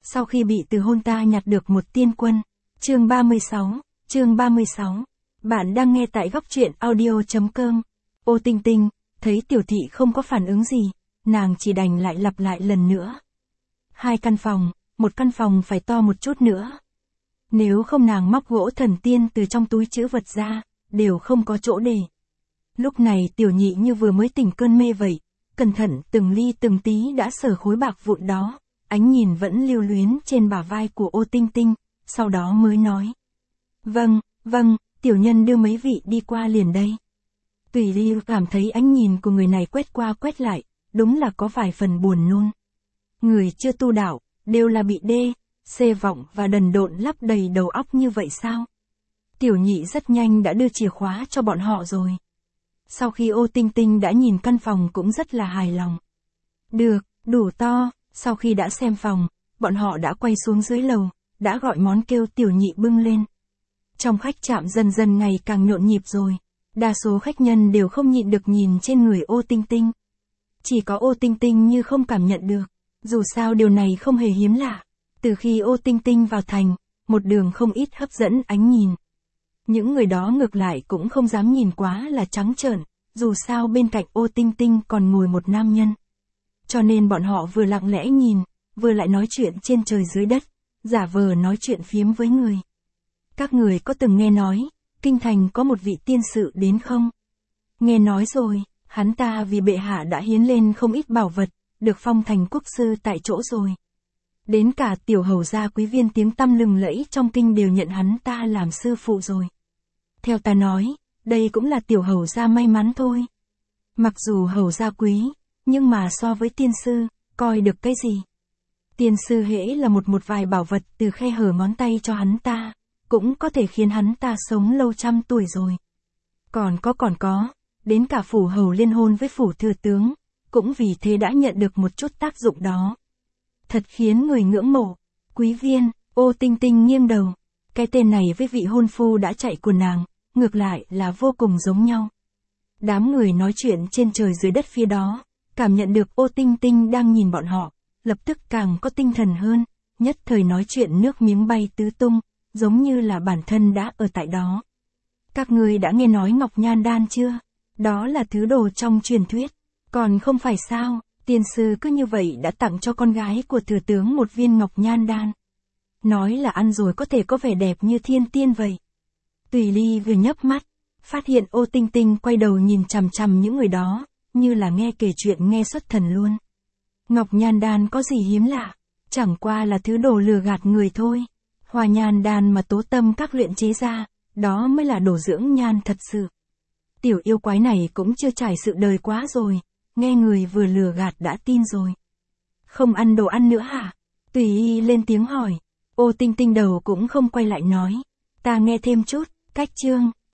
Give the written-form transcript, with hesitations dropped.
Sau khi bị từ hôn ta nhặt được một tiên quân. Chương 36. Bạn đang nghe tại góc truyện audio.com. Ô Tinh Tinh, thấy Tiểu Thị không có phản ứng gì, nàng chỉ đành lại lặp lại lần nữa. 2 căn phòng, một căn phòng phải to một chút nữa. Nếu không nàng móc gỗ thần tiên từ trong túi trữ vật ra, đều không có chỗ để. Lúc này Tiểu Nhị như vừa mới tỉnh cơn mê vậy, cẩn thận từng ly từng tí đã sờ khối bạc vụn đó, ánh nhìn vẫn lưu luyến trên bả vai của Ô Tinh Tinh, sau đó mới nói. Vâng, tiểu nhân đưa mấy vị đi qua liền đây. Tùy Ly cảm thấy ánh nhìn của người này quét qua quét lại, đúng là có vài phần buồn nôn. Người chưa tu đạo, đều là bị đê, xê vọng và đần độn lắp đầy đầu óc như vậy sao? Tiểu Nhị rất nhanh đã đưa chìa khóa cho bọn họ rồi. Sau khi Ô Tinh Tinh đã nhìn căn phòng cũng rất là hài lòng. Được, đủ to, sau khi đã xem phòng, bọn họ đã quay xuống dưới lầu, đã gọi món kêu Tiểu Nhị bưng lên. Trong khách trạm dần dần ngày càng nhộn nhịp rồi, đa số khách nhân đều không nhịn được nhìn trên người Ô Tinh Tinh. Chỉ có Ô Tinh Tinh như không cảm nhận được, dù sao điều này không hề hiếm lạ. Từ khi Ô Tinh Tinh vào thành, một đường không ít hấp dẫn ánh nhìn. Những người đó ngược lại cũng không dám nhìn quá là trắng trợn, dù sao bên cạnh Ô Tinh Tinh còn ngồi một nam nhân. Cho nên bọn họ vừa lặng lẽ nhìn, vừa lại nói chuyện trên trời dưới đất, giả vờ nói chuyện phiếm với người. Các người có từng nghe nói, kinh thành có một vị tiên sự đến không? Nghe nói rồi, hắn ta vì bệ hạ đã hiến lên không ít bảo vật, được phong thành quốc sư tại chỗ rồi. Đến cả tiểu hầu gia quý viên tiếng tăm lừng lẫy trong kinh đều nhận hắn ta làm sư phụ rồi. Theo ta nói, đây cũng là tiểu hầu gia may mắn thôi. Mặc dù hầu gia quý, nhưng mà so với tiên sư, coi được cái gì? Tiên sư hễ là một vài bảo vật từ khe hở ngón tay cho hắn ta, cũng có thể khiến hắn ta sống lâu trăm tuổi rồi. Còn có, đến cả phủ hầu liên hôn với phủ thừa tướng, cũng vì thế đã nhận được một chút tác dụng đó. Thật khiến người ngưỡng mộ. Quý viên, Ô Tinh Tinh nghiêng đầu. Cái tên này với vị hôn phu đã chạy của nàng, ngược lại là vô cùng giống nhau. Đám người nói chuyện trên trời dưới đất phía đó, cảm nhận được Ô Tinh Tinh đang nhìn bọn họ, lập tức càng có tinh thần hơn, nhất thời nói chuyện nước miếng bay tứ tung, giống như là bản thân đã ở tại đó. Các ngươi đã nghe nói Ngọc Nhan Đan chưa? Đó là thứ đồ trong truyền thuyết. Còn không phải sao, tiên sư cứ như vậy đã tặng cho con gái của thừa tướng một viên Ngọc Nhan Đan. Nói là ăn rồi có thể có vẻ đẹp như thiên tiên vậy. Tùy Ly vừa nhấc mắt, phát hiện Ô Tinh Tinh quay đầu nhìn chằm chằm những người đó, như là nghe kể chuyện nghe xuất thần luôn. Ngọc Nhan Đan có gì hiếm lạ, chẳng qua là thứ đồ lừa gạt người thôi. Hoa nhan đan mà tố tâm các luyện chế ra, đó mới là đồ dưỡng nhan thật sự. Tiểu yêu quái này cũng chưa trải sự đời quá rồi, nghe người vừa lừa gạt đã tin rồi. Không ăn đồ ăn nữa hả? Tùy Y lên tiếng hỏi. Ô Tinh Tinh đầu cũng không quay lại nói. Ta nghe thêm chút, cách chương.